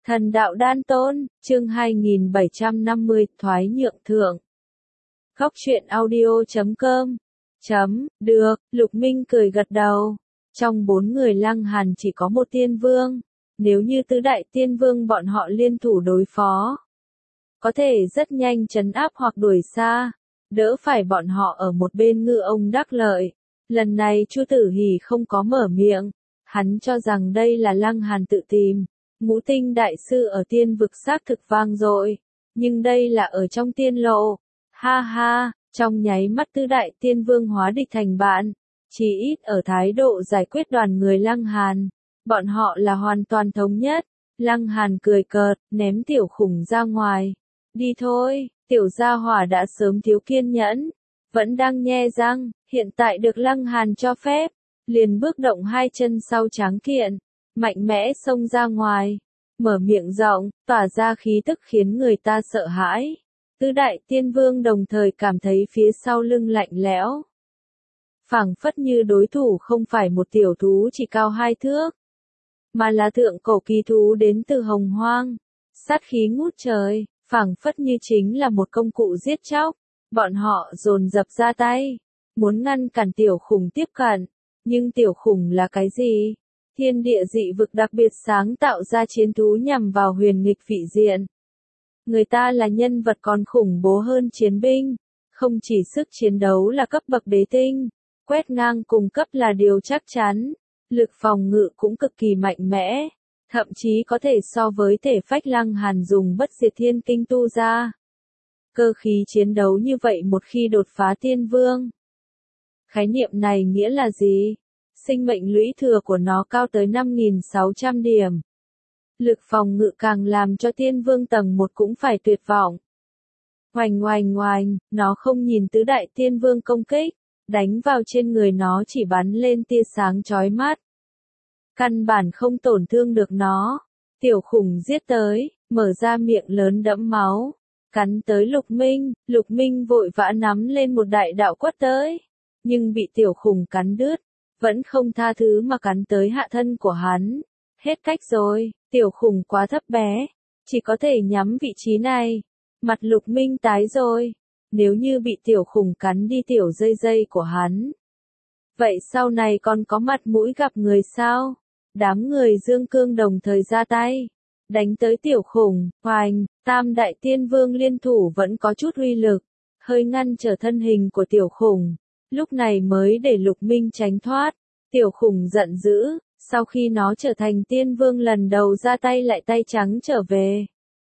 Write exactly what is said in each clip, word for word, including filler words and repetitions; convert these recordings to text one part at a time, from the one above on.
Thần đạo đan tôn, chương hai nghìn bảy trăm năm mươi, thoái nhượng thượng. Góc truyện audio chấm com. Chấm, được, Lục Minh cười gật đầu. Trong bốn người Lăng Hàn chỉ có một tiên vương. Nếu như tứ đại tiên vương bọn họ liên thủ đối phó, có thể rất nhanh trấn áp hoặc đuổi xa, đỡ phải bọn họ ở một bên ngư ông đắc lợi. Lần này Chu Tử Hỉ không có mở miệng, hắn cho rằng đây là Lăng Hàn tự tìm. Ngũ tinh đại sư ở tiên vực xác thực vang dội, nhưng đây là ở trong tiên lộ. Ha ha, trong nháy mắt tứ đại tiên vương hóa địch thành bạn, chỉ ít ở thái độ giải quyết đoàn người Lăng Hàn, bọn họ là hoàn toàn thống nhất. Lăng Hàn cười cợt, ném tiểu khủng ra ngoài. Đi thôi, tiểu gia hỏa đã sớm thiếu kiên nhẫn, vẫn đang nhe răng, hiện tại được Lăng Hàn cho phép, liền bước động hai chân sau tráng kiện, mạnh mẽ xông ra ngoài, mở miệng rộng, tỏa ra khí tức khiến người ta sợ hãi. Tứ đại tiên vương đồng thời cảm thấy phía sau lưng lạnh lẽo. Phảng phất như đối thủ không phải một tiểu thú chỉ cao hai thước, mà là thượng cổ kỳ thú đến từ hồng hoang. Sát khí ngút trời, phảng phất như chính là một công cụ giết chóc. Bọn họ dồn dập ra tay, muốn ngăn cản tiểu khủng tiếp cận. Nhưng tiểu khủng là cái gì? Thiên địa dị vực đặc biệt sáng tạo ra chiến thú nhằm vào huyền nghịch vị diện. Người ta là nhân vật còn khủng bố hơn chiến binh, không chỉ sức chiến đấu là cấp bậc đế tinh, quét ngang cùng cấp là điều chắc chắn, lực phòng ngự cũng cực kỳ mạnh mẽ, thậm chí có thể so với thể phách Lăng Hàn dùng bất diệt thiên kinh tu ra. Cơ khí chiến đấu như vậy một khi đột phá tiên vương. Khái niệm này nghĩa là gì? Sinh mệnh lũy thừa của nó cao tới năm nghìn sáu trăm điểm. Lực phòng ngự càng làm cho tiên vương tầng một cũng phải tuyệt vọng. Oành oành oành, nó không nhìn tứ đại tiên vương công kích, đánh vào trên người nó chỉ bắn lên tia sáng chói mắt. Căn bản không tổn thương được nó. Tiểu khủng giết tới, mở ra miệng lớn đẫm máu, cắn tới Lục Minh. Lục Minh vội vã nắm lên một đại đạo quất tới, nhưng bị tiểu khủng cắn đứt, vẫn không tha thứ mà cắn tới hạ thân của hắn. Hết cách rồi, tiểu khủng quá thấp bé, chỉ có thể nhắm vị trí này. Mặt Lục Minh tái rồi, nếu như bị tiểu khủng cắn đi tiểu dây dây của hắn, vậy sau này còn có mặt mũi gặp người sao? Đám người Dương Cương đồng thời ra tay, đánh tới tiểu khủng. Hoành, tam đại tiên vương liên thủ vẫn có chút uy lực, hơi ngăn trở thân hình của tiểu khủng, lúc này mới để Lục Minh tránh thoát. Tiểu khủng giận dữ, sau khi nó trở thành tiên vương lần đầu ra tay lại tay trắng trở về.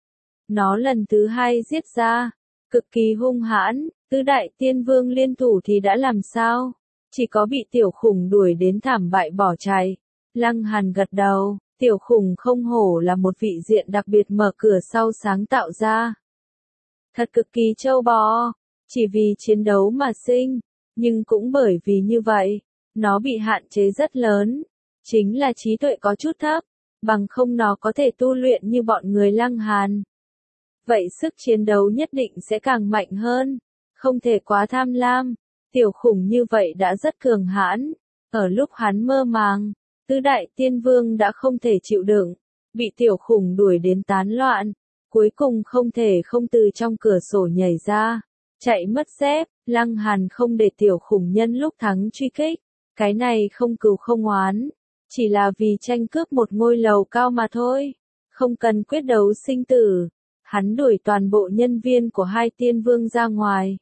Nó lần thứ hai giết ra, cực kỳ hung hãn. Tứ đại tiên vương liên thủ thì đã làm sao? Chỉ có bị tiểu khủng đuổi đến thảm bại bỏ chạy. Lăng Hàn gật đầu, tiểu khủng không hổ là một vị diện đặc biệt mở cửa sau sáng tạo ra. Thật cực kỳ trâu bò, chỉ vì chiến đấu mà sinh, nhưng cũng bởi vì như vậy, nó bị hạn chế rất lớn, chính là trí tuệ có chút thấp, bằng không nó có thể tu luyện như bọn người Lăng Hàn. Vậy sức chiến đấu nhất định sẽ càng mạnh hơn, không thể quá tham lam. Tiểu khủng như vậy đã rất cường hãn, ở lúc hắn mơ màng, tứ đại tiên vương đã không thể chịu đựng, bị tiểu khủng đuổi đến tán loạn, cuối cùng không thể không từ trong cửa sổ nhảy ra, chạy mất dép. Lăng Hàn không để tiểu khủng nhân lúc thắng truy kích, cái này không cừu không oán, chỉ là vì tranh cướp một ngôi lầu cao mà thôi, không cần quyết đấu sinh tử. Hắn đuổi toàn bộ nhân viên của hai tiên vương ra ngoài,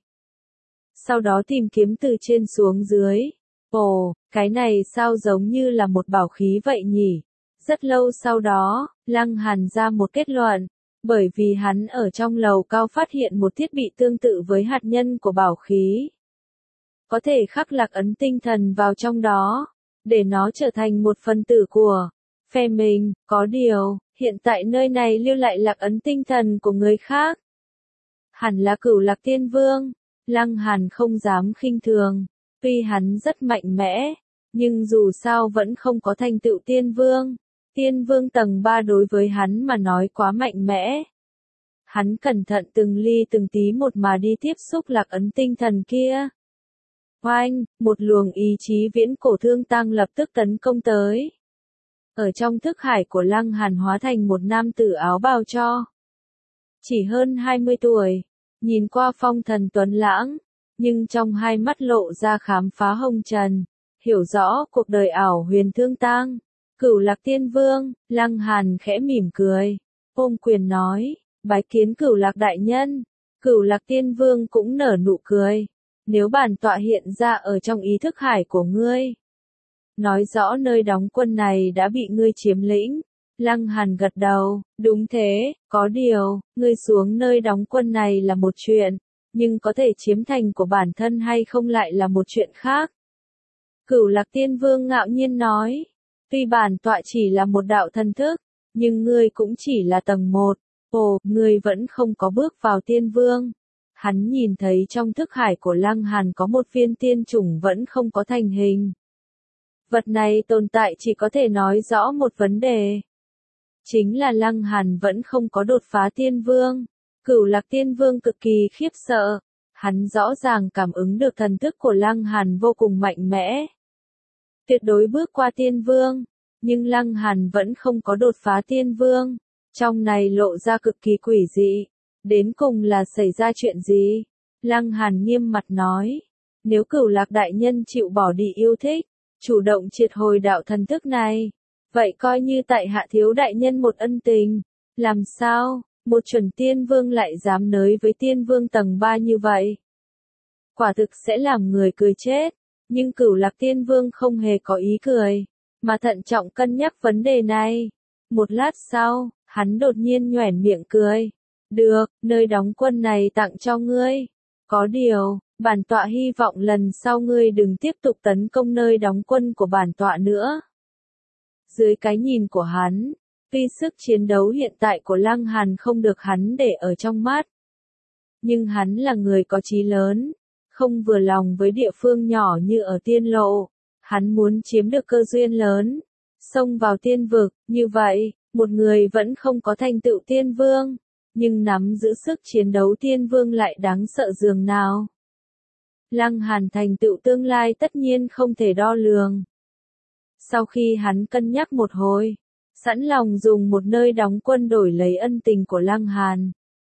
sau đó tìm kiếm từ trên xuống dưới. Ồ, cái này sao giống như là một bảo khí vậy nhỉ? Rất lâu sau đó, Lăng Hàn ra một kết luận, bởi vì hắn ở trong lầu cao phát hiện một thiết bị tương tự với hạt nhân của bảo khí. Có thể khắc lạc ấn tinh thần vào trong đó, để nó trở thành một phần tử của phe mình. Có điều, hiện tại nơi này lưu lại lạc ấn tinh thần của người khác. Hẳn là Cửu Lạc Tiên Vương. Lăng Hàn không dám khinh thường, tuy hắn rất mạnh mẽ, nhưng dù sao vẫn không có thành tựu tiên vương. Tiên vương tầng ba đối với hắn mà nói quá mạnh mẽ. Hắn cẩn thận từng ly từng tí một mà đi tiếp xúc lạc ấn tinh thần kia. Oanh, một luồng ý chí viễn cổ thương tăng lập tức tấn công tới. ở trong thức hải của Lăng Hàn hóa thành một nam tử áo bào cho. Chỉ hơn hai mươi tuổi, nhìn qua phong thần tuấn lãng, nhưng trong hai mắt lộ ra khám phá hồng trần, hiểu rõ cuộc đời ảo huyền thương tang. Cửu Lạc Tiên Vương, Lăng Hàn khẽ mỉm cười, ôm quyền nói, bái kiến Cửu Lạc đại nhân. Cửu Lạc Tiên Vương cũng nở nụ cười, nếu bản tọa hiện ra ở trong ý thức hải của ngươi, nói rõ nơi đóng quân này đã bị ngươi chiếm lĩnh. Lăng Hàn gật đầu, đúng thế, có điều, ngươi xuống nơi đóng quân này là một chuyện, nhưng có thể chiếm thành của bản thân hay không lại là một chuyện khác. Cửu Lạc Tiên Vương ngạo nhiên nói, tuy bản tọa chỉ là một đạo thần thức, nhưng ngươi cũng chỉ là tầng một, ồ, ngươi vẫn không có bước vào tiên vương. Hắn nhìn thấy trong thức hải của Lăng Hàn có một viên tiên chủng vẫn không có thành hình. Vật này tồn tại chỉ có thể nói rõ một vấn đề. Chính là Lăng Hàn vẫn không có đột phá tiên vương. Cửu Lạc Tiên Vương cực kỳ khiếp sợ. Hắn rõ ràng cảm ứng được thần thức của Lăng Hàn vô cùng mạnh mẽ. Tuyệt đối bước qua tiên vương. Nhưng Lăng Hàn vẫn không có đột phá tiên vương. Trong này lộ ra cực kỳ quỷ dị. Đến cùng là xảy ra chuyện gì? Lăng Hàn nghiêm mặt nói. Nếu Cửu Lạc đại nhân chịu bỏ đi yêu thích, chủ động triệt hồi đạo thần thức này, vậy coi như tại hạ thiếu đại nhân một ân tình. Làm sao, một chuẩn tiên vương lại dám nới với tiên vương tầng ba như vậy? Quả thực sẽ làm người cười chết. Nhưng Cửu Lạc Tiên Vương không hề có ý cười, mà thận trọng cân nhắc vấn đề này. Một lát sau, hắn đột nhiên nhoẻn miệng cười. Được, nơi đóng quân này tặng cho ngươi. Có điều, bản tọa hy vọng lần sau ngươi đừng tiếp tục tấn công nơi đóng quân của bản tọa nữa. Dưới cái nhìn của hắn, tuy sức chiến đấu hiện tại của Lăng Hàn không được hắn để ở trong mắt, nhưng hắn là người có chí lớn, không vừa lòng với địa phương nhỏ như ở tiên lộ. Hắn muốn chiếm được cơ duyên lớn, xông vào tiên vực. Như vậy, một người vẫn không có thành tựu tiên vương, nhưng nắm giữ sức chiến đấu tiên vương lại đáng sợ dường nào. Lăng Hàn thành tựu tương lai tất nhiên không thể đo lường. Sau khi hắn cân nhắc một hồi, sẵn lòng dùng một nơi đóng quân đổi lấy ân tình của Lăng Hàn.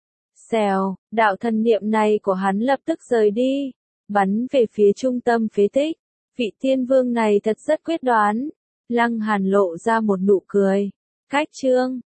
Xèo, đạo thần niệm này của hắn lập tức rời đi, bắn về phía trung tâm phế tích. Vị tiên vương này thật rất quyết đoán. Lăng Hàn lộ ra một nụ cười. Cách chương